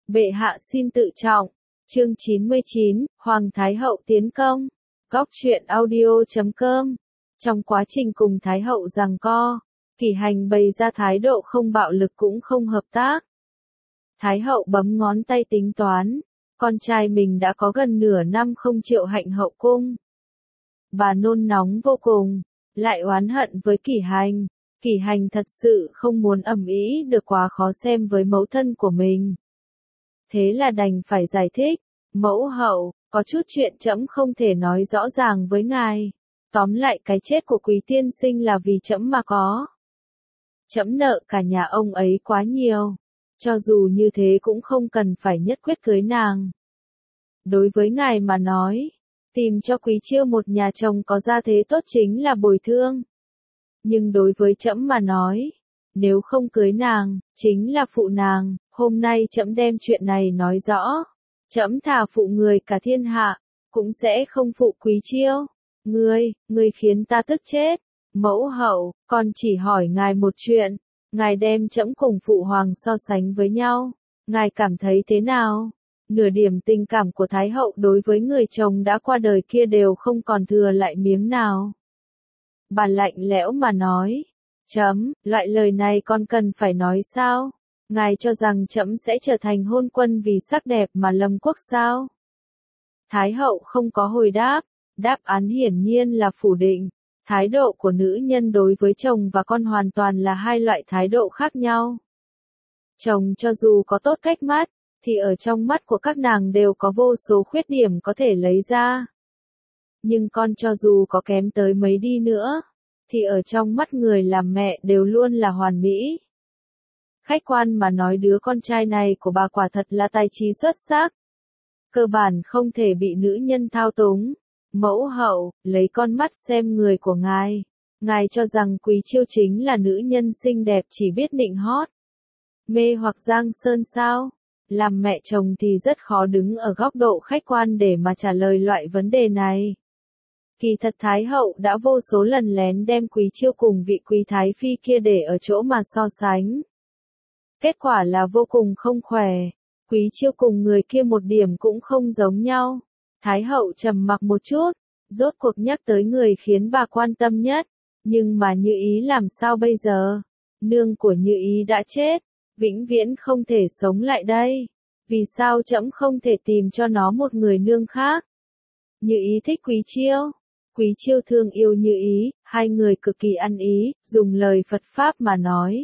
Bệ hạ xin tự trọng. Chương 99, Hoàng Thái Hậu tiến công. Góc truyện audio.com. Trong quá trình cùng Thái Hậu giằng co, Kỷ Hành bày ra thái độ không bạo lực cũng không hợp tác. Thái Hậu bấm ngón tay tính toán, con trai mình đã có gần nửa năm không triệu hạnh hậu cung. Bà nôn nóng vô cùng, lại oán hận với Kỷ Hành. Kỷ Hành thật sự không muốn ầm ĩ được quá khó xem với mẫu thân của mình. Thế là đành phải giải thích, mẫu hậu, có chút chuyện trẫm không thể nói rõ ràng với ngài. Tóm lại cái chết của Quý tiên sinh là vì trẫm mà có. Trẫm nợ cả nhà ông ấy quá nhiều, cho dù như thế cũng không cần phải nhất quyết cưới nàng. Đối với ngài mà nói, tìm cho Quý Chiêu một nhà chồng có gia thế tốt chính là bồi thương. Nhưng đối với trẫm mà nói, nếu không cưới nàng, chính là phụ nàng. Hôm nay trẫm đem chuyện này nói rõ. Trẫm thà phụ người cả thiên hạ, cũng sẽ không phụ Quý Chiêu. Ngươi khiến ta tức chết. Mẫu hậu, con chỉ hỏi ngài một chuyện. Ngài đem trẫm cùng phụ hoàng so sánh với nhau. Ngài cảm thấy thế nào? Nửa điểm tình cảm của Thái hậu đối với người chồng đã qua đời kia đều không còn thừa lại miếng nào. Bà lạnh lẽo mà nói. Trẫm, loại lời này con cần phải nói sao? Ngài cho rằng trẫm sẽ trở thành hôn quân vì sắc đẹp mà lâm quốc sao? Thái hậu không có hồi đáp, đáp án hiển nhiên là phủ định. Thái độ của nữ nhân đối với chồng và con hoàn toàn là hai loại thái độ khác nhau. Chồng cho dù có tốt cách mắt, thì ở trong mắt của các nàng đều có vô số khuyết điểm có thể lấy ra. Nhưng con cho dù có kém tới mấy đi nữa, thì ở trong mắt người làm mẹ đều luôn là hoàn mỹ. Khách quan mà nói đứa con trai này của bà quả thật là tài trí xuất sắc. Cơ bản không thể bị nữ nhân thao túng. Mẫu hậu, lấy con mắt xem người của ngài. Ngài cho rằng Quý Chiêu chính là nữ nhân xinh đẹp chỉ biết nịnh hót. Mê hoặc giang sơn sao? Làm mẹ chồng thì rất khó đứng ở góc độ khách quan để mà trả lời loại vấn đề này. Kỳ thật Thái hậu đã vô số lần lén đem Quý Chiêu cùng vị Quý Thái Phi kia để ở chỗ mà so sánh. Kết quả là vô cùng không khỏe. Quý Chiêu cùng người kia một điểm cũng không giống nhau. Thái hậu trầm mặc một chút, rốt cuộc nhắc tới người khiến bà quan tâm nhất. Nhưng mà Như Ý làm sao bây giờ? Nương của Như Ý đã chết, vĩnh viễn không thể sống lại đây. Vì sao trẫm không thể tìm cho nó một người nương khác? Như Ý thích Quý Chiêu. Quý Chiêu thương yêu Như Ý, hai người cực kỳ ăn ý, dùng lời Phật Pháp mà nói.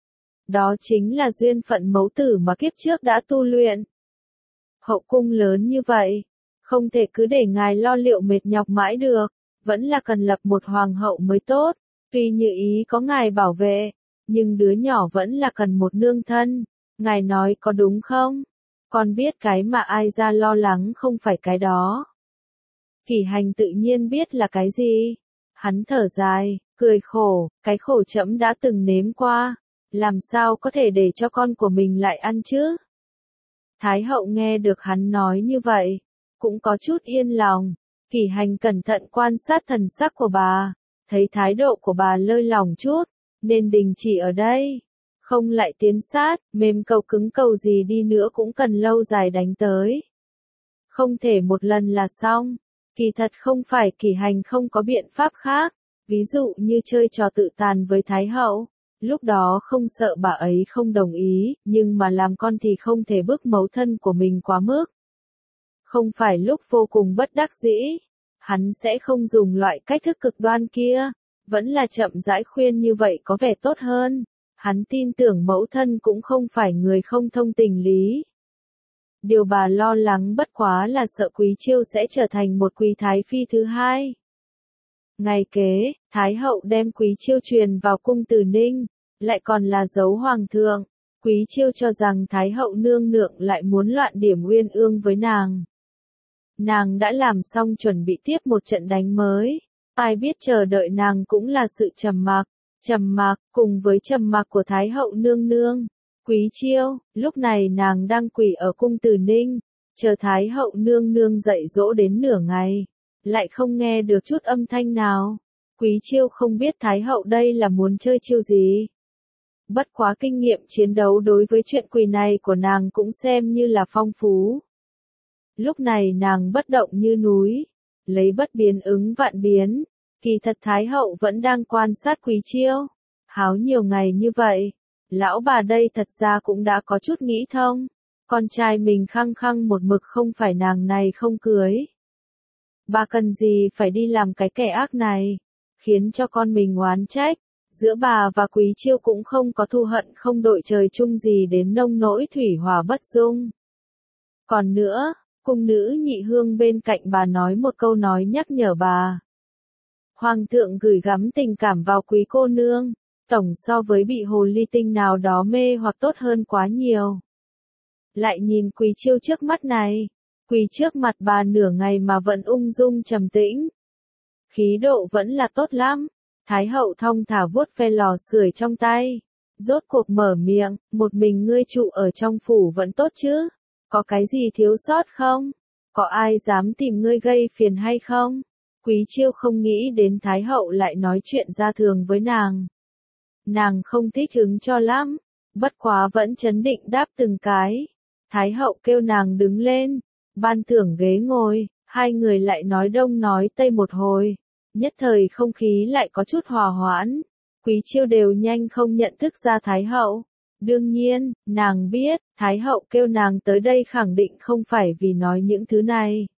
Đó chính là duyên phận mẫu tử mà kiếp trước đã tu luyện. Hậu cung lớn như vậy, không thể cứ để ngài lo liệu mệt nhọc mãi được, vẫn là cần lập một hoàng hậu mới tốt. Tuy Như Ý có ngài bảo vệ, nhưng đứa nhỏ vẫn là cần một nương thân. Ngài nói có đúng không? Con biết cái mà ai ra lo lắng không phải cái đó. Kỷ Hành tự nhiên biết là cái gì. Hắn thở dài, cười khổ, cái khổ trẫm đã từng nếm qua. Làm sao có thể để cho con của mình lại ăn chứ? Thái hậu nghe được hắn nói như vậy, cũng có chút yên lòng. Kỷ Hành cẩn thận quan sát thần sắc của bà, thấy thái độ của bà lơi lỏng chút, nên đình chỉ ở đây. Không lại tiến sát, mềm cầu cứng cầu gì đi nữa cũng cần lâu dài đánh tới. Không thể một lần là xong. Kỳ thật không phải Kỷ Hành không có biện pháp khác, ví dụ như chơi trò tự tàn với Thái hậu. Lúc đó không sợ bà ấy không đồng ý, nhưng mà làm con thì không thể bức mẫu thân của mình quá mức. Không phải lúc vô cùng bất đắc dĩ, hắn sẽ không dùng loại cách thức cực đoan kia, vẫn là chậm rãi khuyên như vậy có vẻ tốt hơn. Hắn tin tưởng mẫu thân cũng không phải người không thông tình lý. Điều bà lo lắng bất quá là sợ Quý Chiêu sẽ trở thành một Quý Thái Phi thứ hai. Ngày kế, Thái hậu đem Quý Chiêu truyền vào cung Từ Ninh, lại còn là dấu hoàng thượng. Quý Chiêu cho rằng Thái hậu nương nượng lại muốn loạn điểm uyên ương với nàng. Nàng đã làm xong chuẩn bị tiếp một trận đánh mới. Ai biết chờ đợi nàng cũng là sự trầm mặc, cùng với trầm mặc của Thái hậu nương nương. Quý Chiêu, lúc này nàng đang quỳ ở cung Từ Ninh, chờ Thái hậu nương nương dạy dỗ đến nửa ngày, lại không nghe được chút âm thanh nào. Quý Chiêu không biết Thái hậu đây là muốn chơi chiêu gì. Bất quá kinh nghiệm chiến đấu đối với chuyện quỷ này của nàng cũng xem như là phong phú. Lúc này nàng bất động như núi, lấy bất biến ứng vạn biến, kỳ thật Thái hậu vẫn đang quan sát Quý Chiêu. Háo nhiều ngày như vậy, lão bà đây thật ra cũng đã có chút nghĩ thông, con trai mình khăng khăng một mực không phải nàng này không cưới. Bà cần gì phải đi làm cái kẻ ác này, khiến cho con mình oán trách, giữa bà và Quý Chiêu cũng không có thù hận không đội trời chung gì đến nông nỗi thủy hỏa bất dung. Còn nữa, cung nữ Nhị Hương bên cạnh bà nói một câu nói nhắc nhở bà. Hoàng thượng gửi gắm tình cảm vào Quý cô nương, tổng so với bị hồ ly tinh nào đó mê hoặc tốt hơn quá nhiều. Lại nhìn Quý Chiêu trước mắt này, quỳ trước mặt bà nửa ngày mà vẫn ung dung trầm tĩnh. Khí độ vẫn là tốt lắm. Thái hậu thong thả vuốt ve lò sưởi trong tay. Rốt cuộc mở miệng, một mình ngươi trụ ở trong phủ vẫn tốt chứ? Có cái gì thiếu sót không? Có ai dám tìm ngươi gây phiền hay không? Quý Chiêu không nghĩ đến Thái hậu lại nói chuyện ra thường với nàng. Nàng không thích hứng cho lắm, bất quá vẫn trấn định đáp từng cái. Thái hậu kêu nàng đứng lên, ban thưởng ghế ngồi, hai người lại nói đông nói tây một hồi. Nhất thời không khí lại có chút hòa hoãn. Quý Chiêu đều nhanh không nhận thức ra Thái hậu. Đương nhiên, nàng biết, Thái hậu kêu nàng tới đây khẳng định không phải vì nói những thứ này.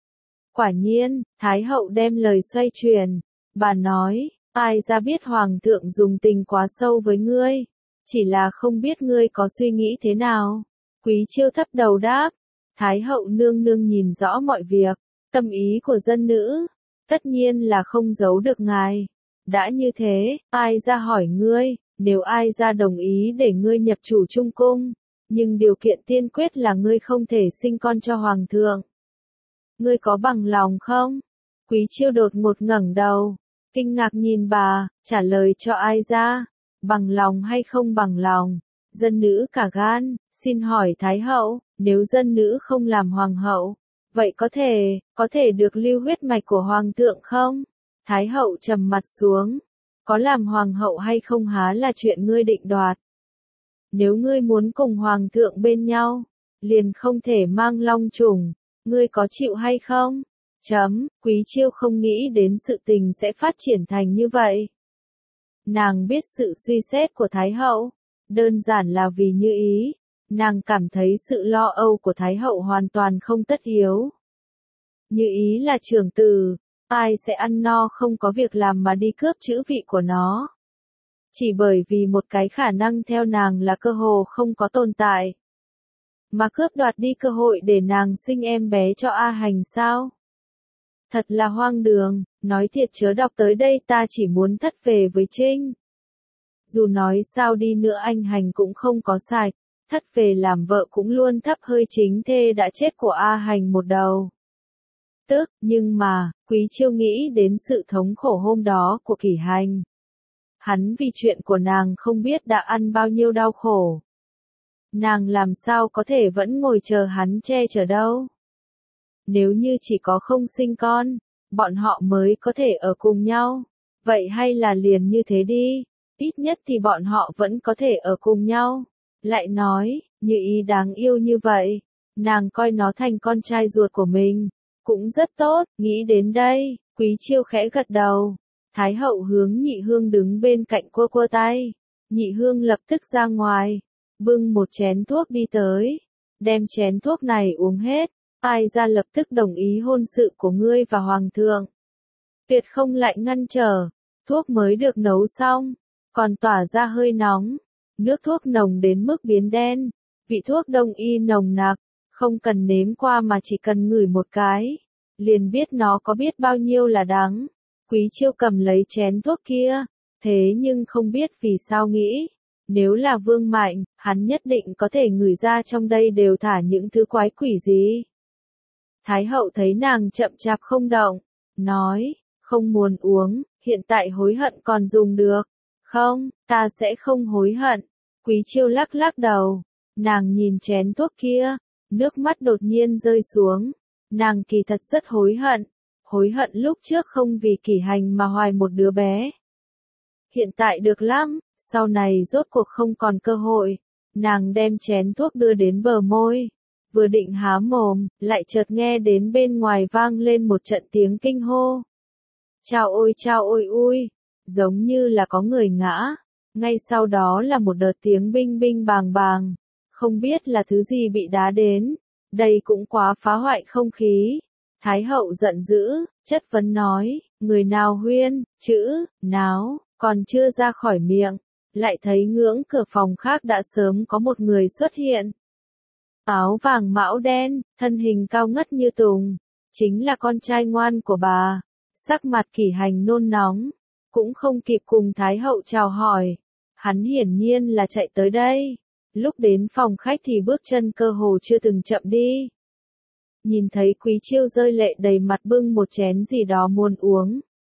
Quả nhiên, Thái hậu đem lời xoay chuyển. Bà nói, ai ra biết Hoàng thượng dùng tình quá sâu với ngươi. Chỉ là không biết ngươi có suy nghĩ thế nào. Quý Chiêu thấp đầu đáp. Thái hậu nương nương nhìn rõ mọi việc. Tâm ý của dân nữ. Tất nhiên là không giấu được ngài. Đã như thế, ai ra hỏi ngươi, nếu ai ra đồng ý để ngươi nhập chủ trung cung, nhưng điều kiện tiên quyết là ngươi không thể sinh con cho hoàng thượng. Ngươi có bằng lòng không? Quý Chiêu đột ngột ngẩng đầu, kinh ngạc nhìn bà, trả lời cho ai ra, bằng lòng hay không bằng lòng. Dân nữ cả gan, xin hỏi Thái hậu, nếu dân nữ không làm hoàng hậu, vậy có thể được lưu huyết mạch của hoàng thượng không? Thái hậu trầm mặt xuống. Có làm hoàng hậu hay không há là chuyện ngươi định đoạt. Nếu ngươi muốn cùng hoàng thượng bên nhau, liền không thể mang long trùng. Ngươi có chịu hay không? Quý Chiêu không nghĩ đến sự tình sẽ phát triển thành như vậy. Nàng biết sự suy xét của Thái hậu. Đơn giản là vì như ý. Nàng cảm thấy sự lo âu của Thái hậu hoàn toàn không tất yếu. Như ý là trưởng tử, ai sẽ ăn no không có việc làm mà đi cướp chữ vị của nó. Chỉ bởi vì một cái khả năng theo nàng là cơ hồ không có tồn tại. Mà cướp đoạt đi cơ hội để nàng sinh em bé cho A Hành sao? Thật là hoang đường, nói thiệt chớ đọc tới đây ta chỉ muốn thất về với Trinh. Dù nói sao đi nữa anh Hành cũng không có sạch, thất về làm vợ cũng luôn thấp hơi chính thê đã chết của A Hành một đầu. Nhưng mà, Quý Chiêu nghĩ đến sự thống khổ hôm đó của Kỷ Hành. Hắn vì chuyện của nàng không biết đã ăn bao nhiêu đau khổ. Nàng làm sao có thể vẫn ngồi chờ hắn che chở đâu. Nếu như chỉ có không sinh con, bọn họ mới có thể ở cùng nhau. Vậy hay là liền như thế đi, ít nhất thì bọn họ vẫn có thể ở cùng nhau. Lại nói, Như ý đáng yêu như vậy, nàng coi nó thành con trai ruột của mình. Cũng rất tốt, nghĩ đến đây, Quý Chiêu khẽ gật đầu. Thái hậu hướng Nhị Hương đứng bên cạnh quơ quơ tay. Nhị Hương lập tức ra ngoài, bưng một chén thuốc đi tới. Đem chén thuốc này uống hết, ai ra lập tức đồng ý hôn sự của ngươi và hoàng thượng. Tuyệt không lại ngăn trở, thuốc mới được nấu xong, còn tỏa ra hơi nóng. Nước thuốc nồng đến mức biến đen, vị thuốc đông y nồng nặc. Không cần nếm qua mà chỉ cần ngửi một cái, liền biết nó có biết bao nhiêu là đắng. Quý Chiêu cầm lấy chén thuốc kia, thế nhưng không biết vì sao nghĩ, nếu là Vương Mạnh, hắn nhất định có thể ngửi ra trong đây đều thả những thứ quái quỷ gì. Thái hậu thấy nàng chậm chạp không động, nói, không muốn uống, hiện tại hối hận còn dùng được. Không, ta sẽ không hối hận. Quý Chiêu lắc lắc đầu, nàng nhìn chén thuốc kia. Nước mắt đột nhiên rơi xuống. Nàng kỳ thật rất hối hận lúc trước không vì Kỷ Hành mà hoài một đứa bé. Hiện tại được lắm, Sau này rốt cuộc không còn cơ hội, nàng đem chén thuốc đưa đến bờ môi. Vừa định há mồm, lại chợt nghe đến bên ngoài vang lên một trận tiếng kinh hô. Chao ôi ui, giống như là có người ngã. Ngay sau đó là một đợt tiếng binh binh bàng bàng. Không biết là thứ gì bị đá đến. Đây cũng quá phá hoại không khí. Thái hậu giận dữ, chất vấn nói, người nào huyên, chữ, náo, còn chưa ra khỏi miệng. Lại thấy ngưỡng cửa phòng khác đã sớm có một người xuất hiện. Áo vàng mão đen, thân hình cao ngất như tùng, chính là con trai ngoan của bà. Sắc mặt Kỷ Hành nôn nóng, cũng không kịp cùng Thái hậu chào hỏi. Hắn hiển nhiên là chạy tới đây. Lúc đến phòng khách thì bước chân cơ hồ chưa từng chậm đi. Nhìn thấy Quý Chiêu rơi lệ đầy mặt bưng một chén gì đó muốn uống.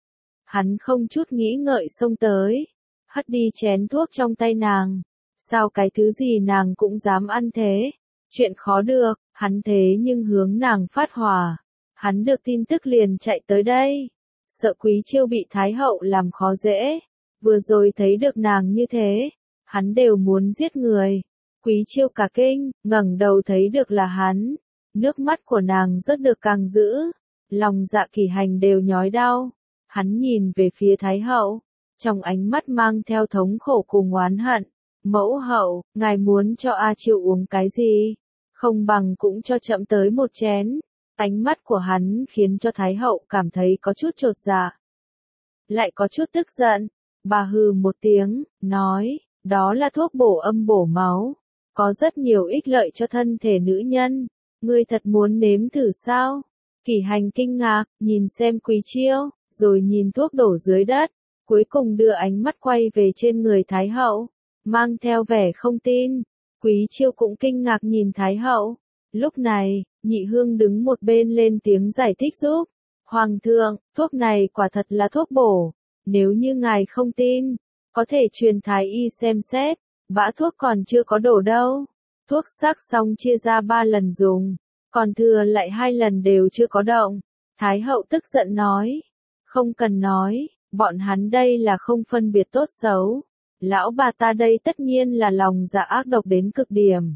Hắn không chút nghĩ ngợi xông tới, hất đi chén thuốc trong tay nàng. Sao cái thứ gì nàng cũng dám ăn thế? Chuyện khó được, hắn thế nhưng hướng nàng phát hỏa. Hắn được tin tức liền chạy tới đây. Sợ Quý Chiêu bị Thái hậu làm khó dễ. Vừa rồi thấy được nàng như thế, hắn đều muốn giết người. Quý Chiêu cả kinh, ngẩng đầu thấy được là hắn. Nước mắt của nàng rất được càng dữ. Lòng dạ Kỷ Hành đều nhói đau. Hắn nhìn về phía Thái hậu, trong ánh mắt mang theo thống khổ cùng oán hận. Mẫu hậu, ngài muốn cho A Chiêu uống cái gì? Không bằng cũng cho chậm tới một chén. Ánh mắt của hắn khiến cho Thái hậu cảm thấy có chút chột dạ. Lại có chút tức giận. Bà hừ một tiếng, nói, đó là thuốc bổ âm bổ máu. Có rất nhiều ích lợi cho thân thể nữ nhân. Ngươi thật muốn nếm thử sao? Kỷ Hành kinh ngạc, nhìn xem Quý Chiêu, rồi nhìn thuốc đổ dưới đất. Cuối cùng đưa ánh mắt quay về trên người Thái hậu, mang theo vẻ không tin. Quý Chiêu cũng kinh ngạc nhìn Thái hậu. Lúc này, Nhị Hương đứng một bên lên tiếng giải thích giúp. Hoàng thượng, thuốc này quả thật là thuốc bổ. Nếu như ngài không tin, có thể truyền Thái y xem xét. Bã thuốc còn chưa có đổ đâu. Thuốc sắc xong chia ra 3 lần dùng, còn thừa lại 2 lần đều chưa có động. Thái hậu tức giận nói. Không cần nói, bọn hắn đây là không phân biệt tốt xấu. Lão bà ta đây tất nhiên là lòng dạ ác độc đến cực điểm.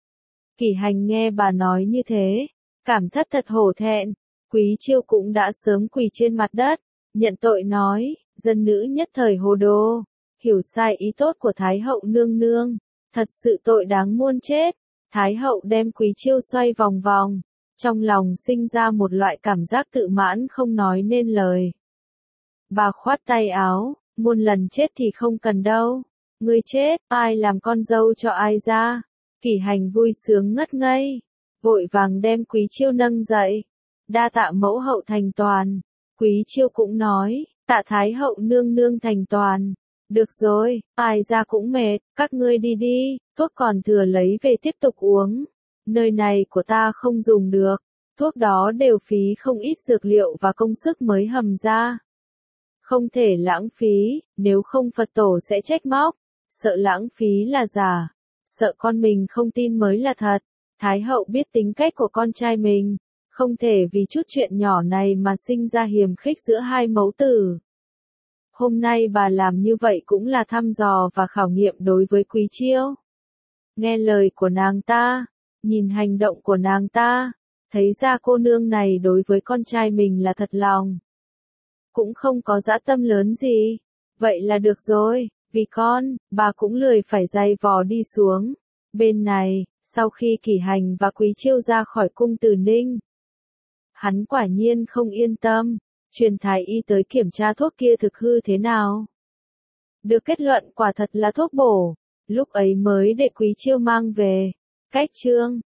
Kỷ Hành nghe bà nói như thế, cảm thất thật hổ thẹn. Quý Chiêu cũng đã sớm quỳ trên mặt đất, nhận tội nói, dân nữ nhất thời hồ đồ, hiểu sai ý tốt của Thái hậu nương nương, thật sự tội đáng muôn chết. Thái hậu đem Quý Chiêu xoay vòng vòng, trong lòng sinh ra một loại cảm giác tự mãn không nói nên lời. Bà khoát tay áo, muôn lần chết thì không cần đâu. Ngươi chết, ai làm con dâu cho ai ra? Kỷ Hành vui sướng ngất ngây, vội vàng đem Quý Chiêu nâng dậy. Đa tạ mẫu hậu thành toàn. Quý Chiêu cũng nói, tạ Thái hậu nương nương thành toàn. Được rồi, ai ra cũng mệt, các ngươi đi đi, thuốc còn thừa lấy về tiếp tục uống. Nơi này của ta không dùng được, thuốc đó đều phí không ít dược liệu và công sức mới hầm ra. Không thể lãng phí, nếu không Phật tổ sẽ trách móc. Sợ lãng phí là giả, sợ con mình không tin mới là thật. Thái hậu biết tính cách của con trai mình, không thể vì chút chuyện nhỏ này mà sinh ra hiềm khích giữa hai mẫu tử. Hôm nay bà làm như vậy cũng là thăm dò và khảo nghiệm đối với Quý Chiêu. Nghe lời của nàng ta, nhìn hành động của nàng ta, thấy ra cô nương này đối với con trai mình là thật lòng. Cũng không có dã tâm lớn gì. Vậy là được rồi, vì con, bà cũng lười phải dày vò đi xuống. Bên này, sau khi Kỷ Hành và Quý Chiêu ra khỏi cung Từ Ninh, hắn quả nhiên không yên tâm, truyền Thái y tới kiểm tra thuốc kia thực hư thế nào. Được kết luận quả thật là thuốc bổ, lúc ấy mới để Quý Chiêu mang về. Cách chương